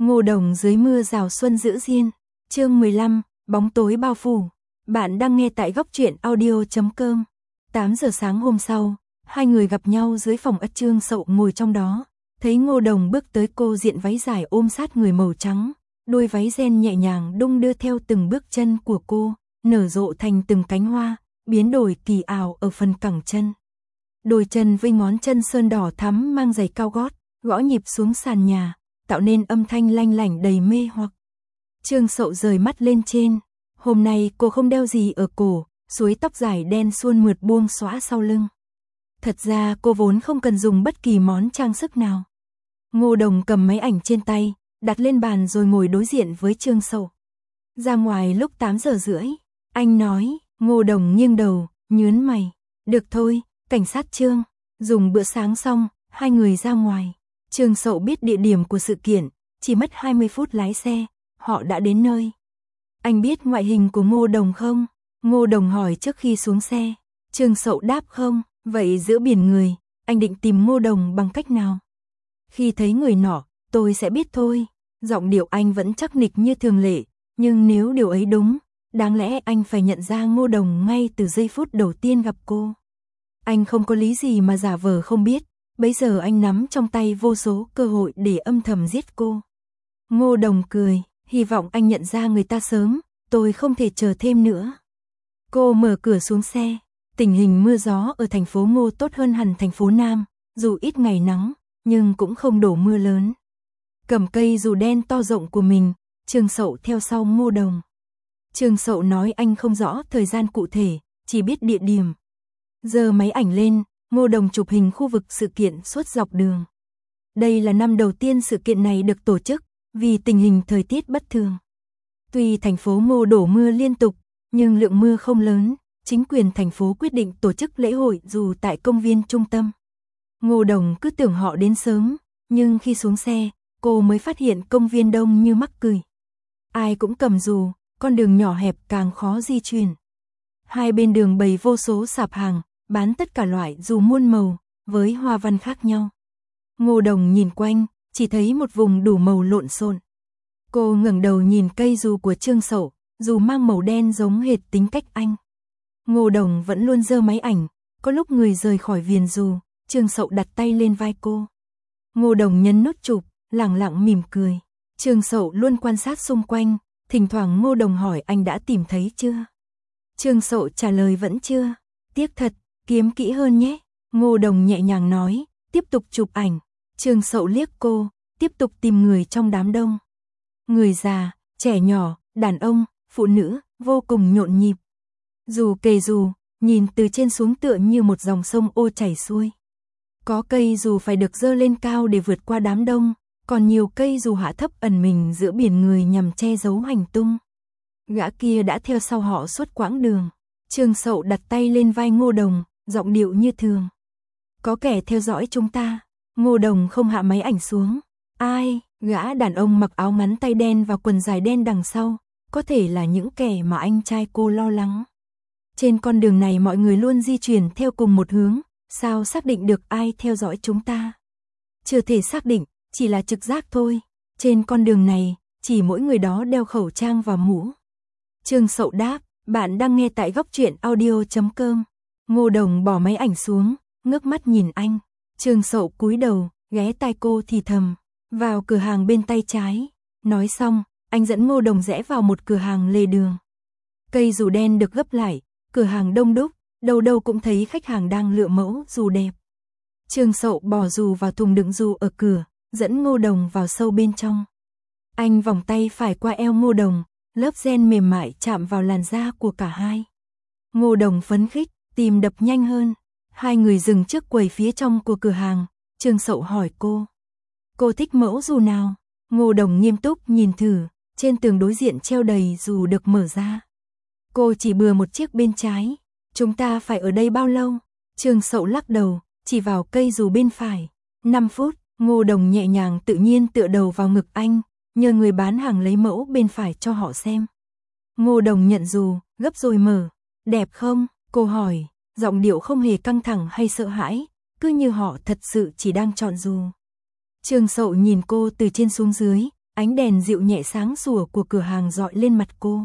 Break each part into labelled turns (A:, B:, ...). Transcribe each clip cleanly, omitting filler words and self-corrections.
A: Ngô Đồng dưới mưa rào xuân giữ diên. Chương 15, bóng tối bao phủ. Bạn đang nghe tại góc truyện audio.com. 8 giờ sáng hôm sau, hai người gặp nhau dưới phòng ất. Trương Sậu ngồi trong đó, thấy Ngô Đồng bước tới, cô diện váy dài ôm sát người màu trắng, đôi váy ren nhẹ nhàng đung đưa theo từng bước chân của cô, nở rộ thành từng cánh hoa, biến đổi kỳ ảo ở phần cẳng chân. Đôi chân với ngón chân sơn đỏ thắm mang giày cao gót, gõ nhịp xuống sàn nhà, tạo nên âm thanh lanh lảnh đầy mê hoặc. Trương Sậu rời mắt lên trên, hôm nay cô không đeo gì ở cổ, suối tóc dài đen suôn mượt buông xõa sau lưng. Thật ra cô vốn không cần dùng bất kỳ món trang sức nào. Ngô Đồng cầm máy ảnh trên tay, đặt lên bàn rồi ngồi đối diện với Trương Sậu. Ra ngoài lúc 8 giờ rưỡi, anh nói. Ngô Đồng nghiêng đầu, nhướng mày. Được thôi, cảnh sát Trương. Dùng bữa sáng xong, hai người ra ngoài. Trương Sậu biết địa điểm của sự kiện, chỉ mất 20 phút lái xe, họ đã đến nơi. Anh biết ngoại hình của Ngô Đồng không? Ngô Đồng hỏi trước khi xuống xe. Trương Sậu đáp không. Vậy giữa biển người, anh định tìm Ngô Đồng bằng cách nào? Khi thấy người nọ, tôi sẽ biết thôi. Giọng điệu anh vẫn chắc nịch như thường lệ, nhưng nếu điều ấy đúng, đáng lẽ anh phải nhận ra Ngô Đồng ngay từ giây phút đầu tiên gặp cô. Anh không có lý gì mà giả vờ không biết, bấy giờ anh nắm trong tay vô số cơ hội để âm thầm giết cô. Ngô Đồng cười, hy vọng anh nhận ra người ta sớm, tôi không thể chờ thêm nữa. Cô mở cửa xuống xe. Tình hình mưa gió ở thành phố Ngô tốt hơn hẳn thành phố Nam, dù ít ngày nắng, nhưng cũng không đổ mưa lớn. Cầm cây dù đen to rộng của mình, Trương Sậu theo sau Ngô Đồng. Trương Sậu nói anh không rõ thời gian cụ thể, chỉ biết địa điểm. Giơ máy ảnh lên, Ngô Đồng chụp hình khu vực sự kiện suốt dọc đường. Đây là năm đầu tiên sự kiện này được tổ chức, vì tình hình thời tiết bất thường. Tuy thành phố Ngô đổ mưa liên tục, nhưng lượng mưa không lớn. Chính quyền thành phố quyết định tổ chức lễ hội dù tại công viên trung tâm. Ngô Đồng cứ tưởng họ đến sớm, nhưng khi xuống xe, cô mới phát hiện công viên đông như mắc cười. Ai cũng cầm dù, con đường nhỏ hẹp càng khó di chuyển. Hai bên đường bày vô số sạp hàng, bán tất cả loại dù muôn màu, với hoa văn khác nhau. Ngô Đồng nhìn quanh, chỉ thấy một vùng đủ màu lộn xộn. Cô ngẩng đầu nhìn cây dù của Trương Sậu, dù mang màu đen giống hệt tính cách anh. Ngô Đồng vẫn luôn giơ máy ảnh, có lúc người rời khỏi viền dù, Trương Sậu đặt tay lên vai cô. Ngô Đồng nhấn nút chụp, lẳng lặng mỉm cười. Trương Sậu luôn quan sát xung quanh, thỉnh thoảng Ngô Đồng hỏi anh đã tìm thấy chưa. Trương Sậu trả lời vẫn chưa. Tiếc thật, kiếm kỹ hơn nhé. Ngô Đồng nhẹ nhàng nói, tiếp tục chụp ảnh. Trương Sậu liếc cô, tiếp tục tìm người trong đám đông. Người già, trẻ nhỏ, đàn ông, phụ nữ, vô cùng nhộn nhịp. Dù kề dù, nhìn từ trên xuống tựa như một dòng sông ô chảy xuôi. Có cây dù phải được dơ lên cao để vượt qua đám đông, còn nhiều cây dù hạ thấp ẩn mình giữa biển người nhằm che giấu hành tung. Gã kia đã theo sau họ suốt quãng đường. Trương Sậu đặt tay lên vai Ngô Đồng, giọng điệu như thường. Có kẻ theo dõi chúng ta. Ngô Đồng không hạ máy ảnh xuống. Ai? Gã đàn ông mặc áo ngắn tay đen và quần dài đen đằng sau, có thể là những kẻ mà anh trai cô lo lắng. Trên con đường này mọi người luôn di chuyển theo cùng một hướng, sao xác định được ai theo dõi chúng ta? Chưa thể xác định, chỉ là trực giác thôi. Trên con đường này, chỉ mỗi người đó đeo khẩu trang và mũ. Trương Sậu đáp, bạn đang nghe tại góc truyện audio.com. Ngô Đồng bỏ máy ảnh xuống, ngước mắt nhìn anh. Trương Sậu cúi đầu, ghé tai cô thì thầm, vào cửa hàng bên tay trái. Nói xong, anh dẫn Ngô Đồng rẽ vào một cửa hàng lề đường. Cây dù đen được gấp lại. Cửa hàng đông đúc, đâu đâu cũng thấy khách hàng đang lựa mẫu dù đẹp. Trương Sậu bỏ dù vào thùng đựng dù ở cửa, dẫn Ngô Đồng vào sâu bên trong. Anh vòng tay phải qua eo Ngô Đồng, lớp ren mềm mại chạm vào làn da của cả hai. Ngô Đồng phấn khích, tim đập nhanh hơn. Hai người dừng trước quầy phía trong của cửa hàng. Trương Sậu hỏi cô. Cô thích mẫu dù nào? Ngô Đồng nghiêm túc nhìn thử, trên tường đối diện treo đầy dù được mở ra. Cô chỉ bừa một chiếc bên trái. Chúng ta phải ở đây bao lâu? Trương Sậu lắc đầu, chỉ vào cây dù bên phải. 5 phút, Ngô Đồng nhẹ nhàng tự nhiên tựa đầu vào ngực anh, nhờ người bán hàng lấy mẫu bên phải cho họ xem. Ngô Đồng nhận dù, gấp rồi mở. Đẹp không? Cô hỏi, giọng điệu không hề căng thẳng hay sợ hãi, cứ như họ thật sự chỉ đang chọn dù. Trương Sậu nhìn cô từ trên xuống dưới, ánh đèn dịu nhẹ sáng sủa của cửa hàng rọi lên mặt cô.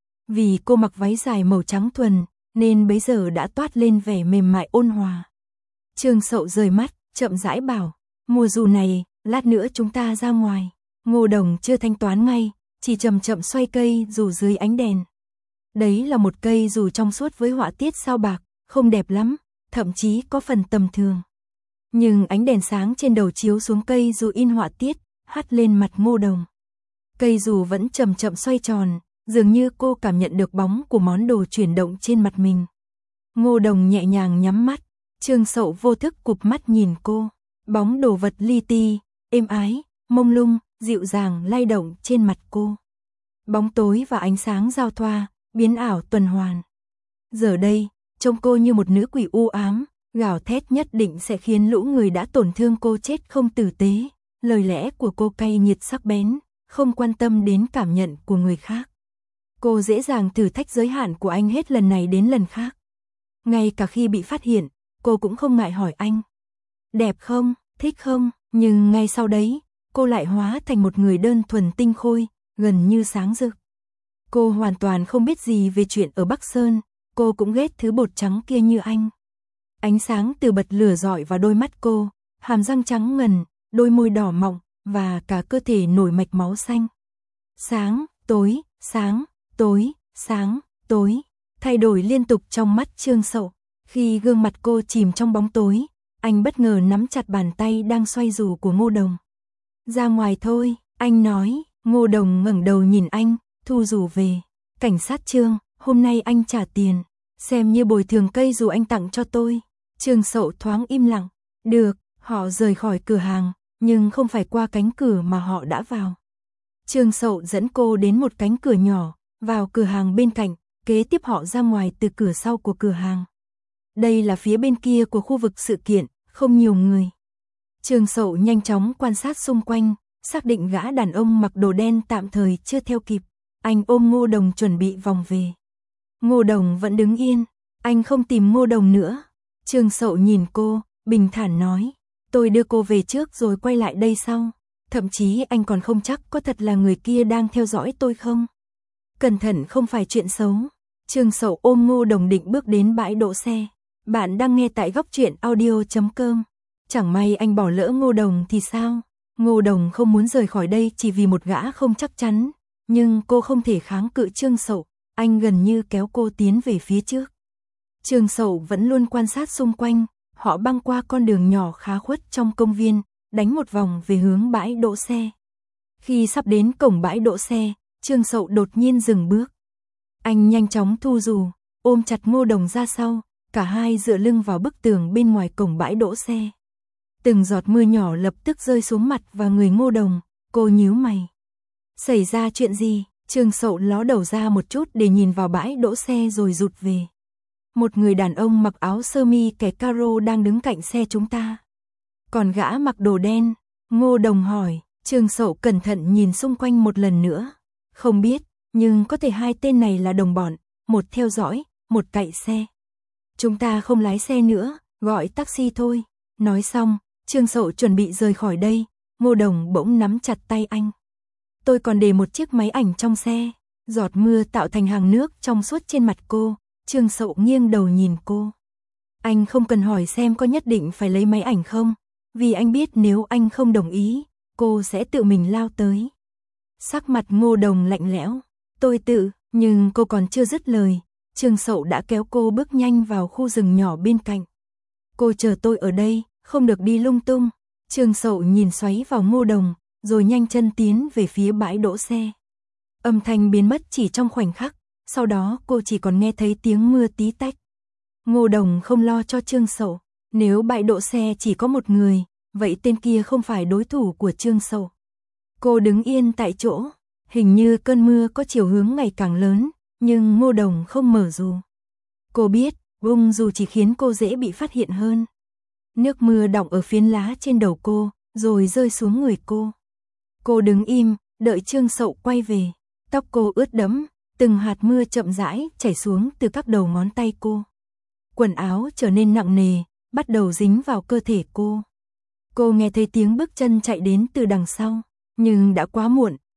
A: Vì cô mặc váy dài màu trắng thuần, nên bấy giờ đã toát lên vẻ mềm mại ôn hòa. Trương Sậu rời mắt, chậm rãi bảo, mua dù này, lát nữa chúng ta ra ngoài. Ngô Đồng chưa thanh toán ngay, chỉ chậm chậm xoay cây dù dưới ánh đèn. Đấy là một cây dù trong suốt với họa tiết sao bạc, không đẹp lắm, thậm chí có phần tầm thường. Nhưng ánh đèn sáng trên đầu chiếu xuống cây dù in họa tiết, hắt lên mặt Ngô Đồng. Cây dù vẫn chậm chậm xoay tròn, dường như cô cảm nhận được bóng của món đồ chuyển động trên mặt mình. Ngô Đồng nhẹ nhàng nhắm mắt, Trương Sậu vô thức cụp mắt nhìn cô. Bóng đồ vật li ti, êm ái, mông lung, dịu dàng lay động trên mặt cô. Bóng tối và ánh sáng giao thoa, biến ảo tuần hoàn. Giờ đây, trông cô như một nữ quỷ u ám, gào thét nhất định sẽ khiến lũ người đã tổn thương cô chết không tử tế. Lời lẽ của cô cay nghiệt sắc bén, không quan tâm đến cảm nhận của người khác. Cô dễ dàng thử thách giới hạn của anh hết lần này đến lần khác. Ngay cả khi bị phát hiện, cô cũng không ngại hỏi anh. Đẹp không, thích không, nhưng ngay sau đấy, cô lại hóa thành một người đơn thuần tinh khôi, gần như sáng rực. Cô hoàn toàn không biết gì về chuyện ở Bắc Sơn, cô cũng ghét thứ bột trắng kia như anh. Ánh sáng từ bật lửa rọi vào đôi mắt cô, hàm răng trắng ngần, đôi môi đỏ mọng, và cả cơ thể nổi mạch máu xanh. Sáng, tối, sáng, tối, sáng, tối, thay đổi liên tục trong mắt Trương Sậu. Khi gương mặt cô chìm trong bóng tối, anh bất ngờ nắm chặt bàn tay đang xoay dù của Ngô Đồng. Ra ngoài thôi, anh nói. Ngô Đồng ngẩng đầu nhìn anh, thu dù về. Cảnh sát Trương, hôm nay anh trả tiền, xem như bồi thường cây dù anh tặng cho tôi. Trương Sậu thoáng im lặng. Được, họ rời khỏi cửa hàng, nhưng không phải qua cánh cửa mà họ đã vào. Trương Sậu dẫn cô đến một cánh cửa nhỏ, vào cửa hàng bên cạnh, kế tiếp họ ra ngoài từ cửa sau của cửa hàng. Đây là phía bên kia của khu vực sự kiện, không nhiều người. Trương Sậu nhanh chóng quan sát xung quanh, xác định gã đàn ông mặc đồ đen tạm thời chưa theo kịp. Anh ôm Ngô Đồng chuẩn bị vòng về. Ngô Đồng vẫn đứng yên, anh không tìm Ngô Đồng nữa. Trương Sậu nhìn cô, bình thản nói, tôi đưa cô về trước rồi quay lại đây sau. Thậm chí anh còn không chắc có thật là người kia đang theo dõi tôi không. Cẩn thận không phải chuyện xấu. Trương Sậu ôm Ngô Đồng định bước đến bãi đỗ xe. Bạn đang nghe tại góc truyện audio.com. Chẳng may anh bỏ lỡ Ngô Đồng thì sao? Ngô Đồng không muốn rời khỏi đây chỉ vì một gã không chắc chắn. Nhưng cô không thể kháng cự Trương Sậu. Anh gần như kéo cô tiến về phía trước. Trương Sậu vẫn luôn quan sát xung quanh. Họ băng qua con đường nhỏ khá khuất trong công viên, đánh một vòng về hướng bãi đỗ xe. Khi sắp đến cổng bãi đỗ xe, Trương Sậu đột nhiên dừng bước. Anh nhanh chóng thu dù, ôm chặt Ngô Đồng ra sau, cả hai dựa lưng vào bức tường bên ngoài cổng bãi đỗ xe. Từng giọt mưa nhỏ lập tức rơi xuống mặt và người Ngô Đồng, cô nhíu mày. Xảy ra chuyện gì? Trương Sậu ló đầu ra một chút để nhìn vào bãi đỗ xe rồi rụt về. Một người đàn ông mặc áo sơ mi kẻ caro đang đứng cạnh xe chúng ta. Còn gã mặc đồ đen? Ngô Đồng hỏi. Trương Sậu cẩn thận nhìn xung quanh một lần nữa. Không biết, nhưng có thể hai tên này là đồng bọn, một theo dõi, một cậy xe. Chúng ta không lái xe nữa, gọi taxi thôi. Nói xong, Trương Sậu chuẩn bị rời khỏi đây, Ngô Đồng bỗng nắm chặt tay anh. Tôi còn để một chiếc máy ảnh trong xe. Giọt mưa tạo thành hàng nước trong suốt trên mặt cô, Trương Sậu nghiêng đầu nhìn cô. Anh không cần hỏi xem có nhất định phải lấy máy ảnh không, vì anh biết nếu anh không đồng ý, cô sẽ tự mình lao tới. Sắc mặt Ngô Đồng lạnh lẽo. Tôi tự, nhưng cô còn chưa dứt lời, Trương Sậu đã kéo cô bước nhanh vào khu rừng nhỏ bên cạnh. Cô chờ tôi ở đây, không được đi lung tung. Trương Sậu nhìn xoáy vào Ngô Đồng, rồi nhanh chân tiến về phía bãi đỗ xe. Âm thanh biến mất chỉ trong khoảnh khắc, sau đó cô chỉ còn nghe thấy tiếng mưa tí tách. Ngô Đồng không lo cho Trương Sậu, nếu bãi đỗ xe chỉ có một người, vậy tên kia không phải đối thủ của Trương Sậu. Cô đứng yên tại chỗ, hình như cơn mưa có chiều hướng ngày càng lớn, nhưng Ngô Đồng không mở dù. Cô biết, bung dù chỉ khiến cô dễ bị phát hiện hơn. Nước mưa đọng ở phiến lá trên đầu cô, rồi rơi xuống người cô. Cô đứng im, đợi Trương Sậu quay về. Tóc cô ướt đẫm, từng hạt mưa chậm rãi chảy xuống từ các đầu ngón tay cô. Quần áo trở nên nặng nề, bắt đầu dính vào cơ thể cô. Cô nghe thấy tiếng bước chân chạy đến từ đằng sau, nhưng đã quá muộn,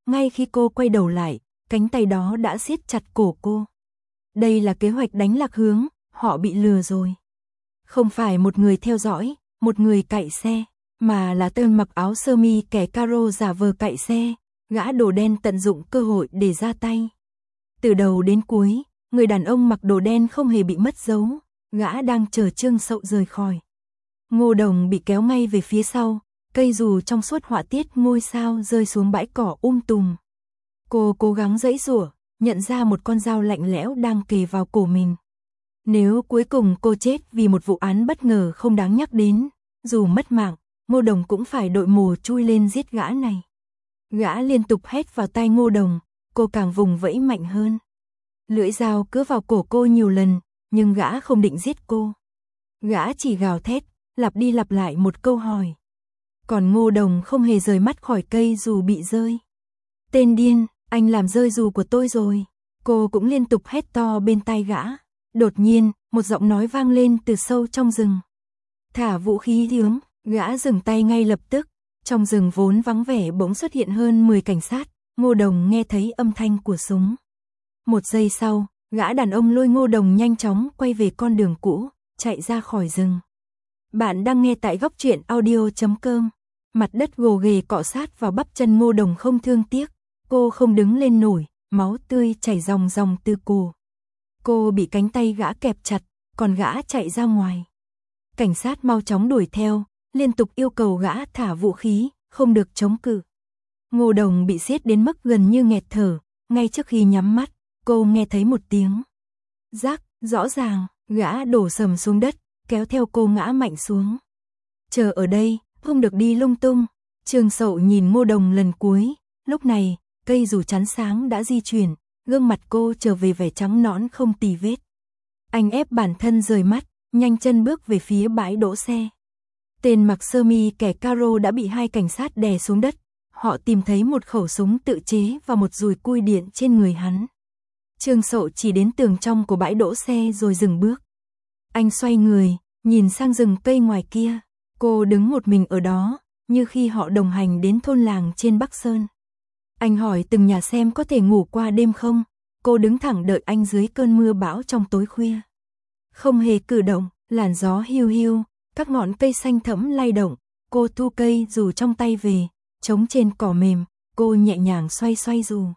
A: ngay khi cô quay đầu lại, cánh tay đó đã siết chặt cổ cô. Đây là kế hoạch đánh lạc hướng, họ bị lừa rồi. Không phải một người theo dõi, một người cạy xe, mà là tên mặc áo sơ mi kẻ caro giả vờ cạy xe, gã đồ đen tận dụng cơ hội để ra tay. Từ đầu đến cuối, người đàn ông mặc đồ đen không hề bị mất dấu, gã đang chờ Trương Sậu rời khỏi. Ngô Đồng bị kéo ngay về phía sau, cây dù trong suốt họa tiết ngôi sao rơi xuống bãi cỏ tùm. Cô cố gắng giãy giụa, nhận ra một con dao lạnh lẽo đang kề vào cổ mình. Nếu cuối cùng cô chết vì một vụ án bất ngờ không đáng nhắc đến, dù mất mạng, Ngô Đồng cũng phải đội mồ chui lên giết gã này. Gã liên tục hét vào tai Ngô Đồng, cô càng vùng vẫy mạnh hơn. Lưỡi dao cứa vào cổ cô nhiều lần, nhưng gã không định giết cô. Gã chỉ gào thét, lặp đi lặp lại một câu hỏi. Còn Ngô Đồng không hề rời mắt khỏi cây dù bị rơi. Tên điên, anh làm rơi dù của tôi rồi. Cô cũng liên tục hét to bên tai gã. Đột nhiên, một giọng nói vang lên từ sâu trong rừng. Thả vũ khí hướng, gã dừng tay ngay lập tức. Trong rừng vốn vắng vẻ bỗng xuất hiện hơn 10 cảnh sát. Ngô Đồng nghe thấy âm thanh của súng. Một giây sau, gã đàn ông lôi Ngô Đồng nhanh chóng quay về con đường cũ, chạy ra khỏi rừng. Bạn đang nghe tại góc truyện audio.com. Mặt đất gồ ghề cọ sát vào bắp chân Ngô Đồng không thương tiếc. Cô không đứng lên nổi, máu tươi chảy ròng ròng từ cổ. Cô bị cánh tay gã kẹp chặt, còn gã chạy ra ngoài. Cảnh sát mau chóng đuổi theo, liên tục yêu cầu gã thả vũ khí, không được chống cự. Ngô Đồng bị siết đến mức gần như nghẹt thở, ngay trước khi nhắm mắt, cô nghe thấy một tiếng rắc, rõ ràng, gã đổ sầm xuống đất, kéo theo cô ngã mạnh xuống. Chờ ở đây, không được đi lung tung. Trương Sậu nhìn Ngô Đồng lần cuối, lúc này, cây dù chắn sáng đã di chuyển, gương mặt cô trở về vẻ trắng nõn không tì vết. Anh ép bản thân rời mắt, nhanh chân bước về phía bãi đỗ xe. Tên mặc sơ mi kẻ caro đã bị hai cảnh sát đè xuống đất. Họ tìm thấy một khẩu súng tự chế và một dùi cui điện trên người hắn. Trương Sậu chỉ đến tường trong của bãi đỗ xe rồi dừng bước. Anh xoay người, nhìn sang rừng cây ngoài kia. Cô đứng một mình ở đó, như khi họ đồng hành đến thôn làng trên Bắc Sơn. Anh hỏi từng nhà xem có thể ngủ qua đêm không. Cô đứng thẳng đợi anh dưới cơn mưa bão trong tối khuya. Không hề cử động, làn gió hiu hiu, các ngọn cây xanh thẫm lay động. Cô thu cây dù trong tay về, chống trên cỏ mềm, cô nhẹ nhàng xoay xoay dù.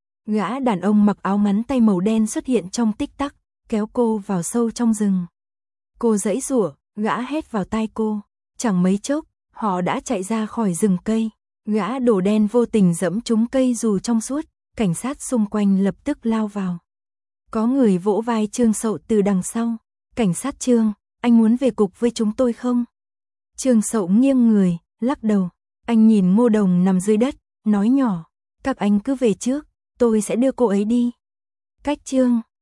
A: Gã đàn ông mặc áo ngắn tay màu đen xuất hiện trong tích tắc, kéo cô vào sâu trong rừng. Cô giãy giụa, gã hét vào tai cô. Chẳng mấy chốc, họ đã chạy ra khỏi rừng cây. Gã đồ đen vô tình dẫm trúng cây dù trong suốt, cảnh sát xung quanh lập tức lao vào. Có người vỗ vai Trương Sậu từ đằng sau. Cảnh sát Trương, anh muốn về cục với chúng tôi không? Trương Sậu nghiêng người, lắc đầu. Anh nhìn Ngô Đồng nằm dưới đất, nói nhỏ. Các anh cứ về trước, tôi sẽ đưa cô ấy đi. Cách Trương